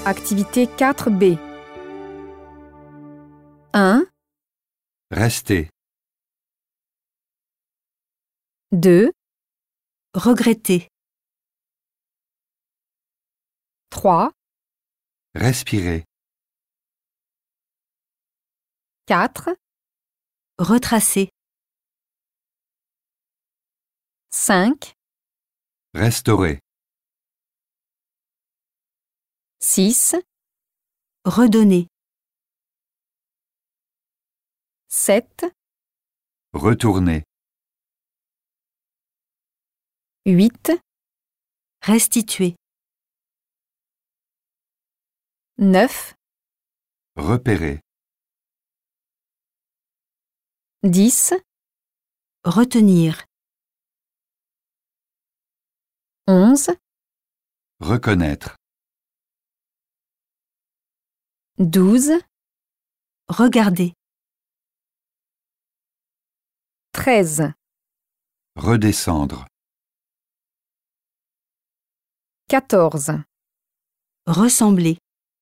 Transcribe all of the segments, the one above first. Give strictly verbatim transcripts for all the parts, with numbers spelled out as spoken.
Activité quatre B. un, Rester. deux, Regretter. trois, Respirer. quatre, Retracer. cinq, Restaurer. six, Redonner. sept, Retourner. huit, Restituer. neuf, Repérer. dix, Retenir. onze, Reconnaître. douze, Regarder. treize, Redescendre. quatorze, Ressembler.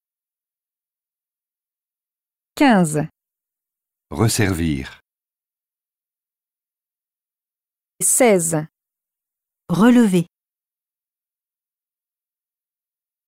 quinze, Resservir. seize, Relever.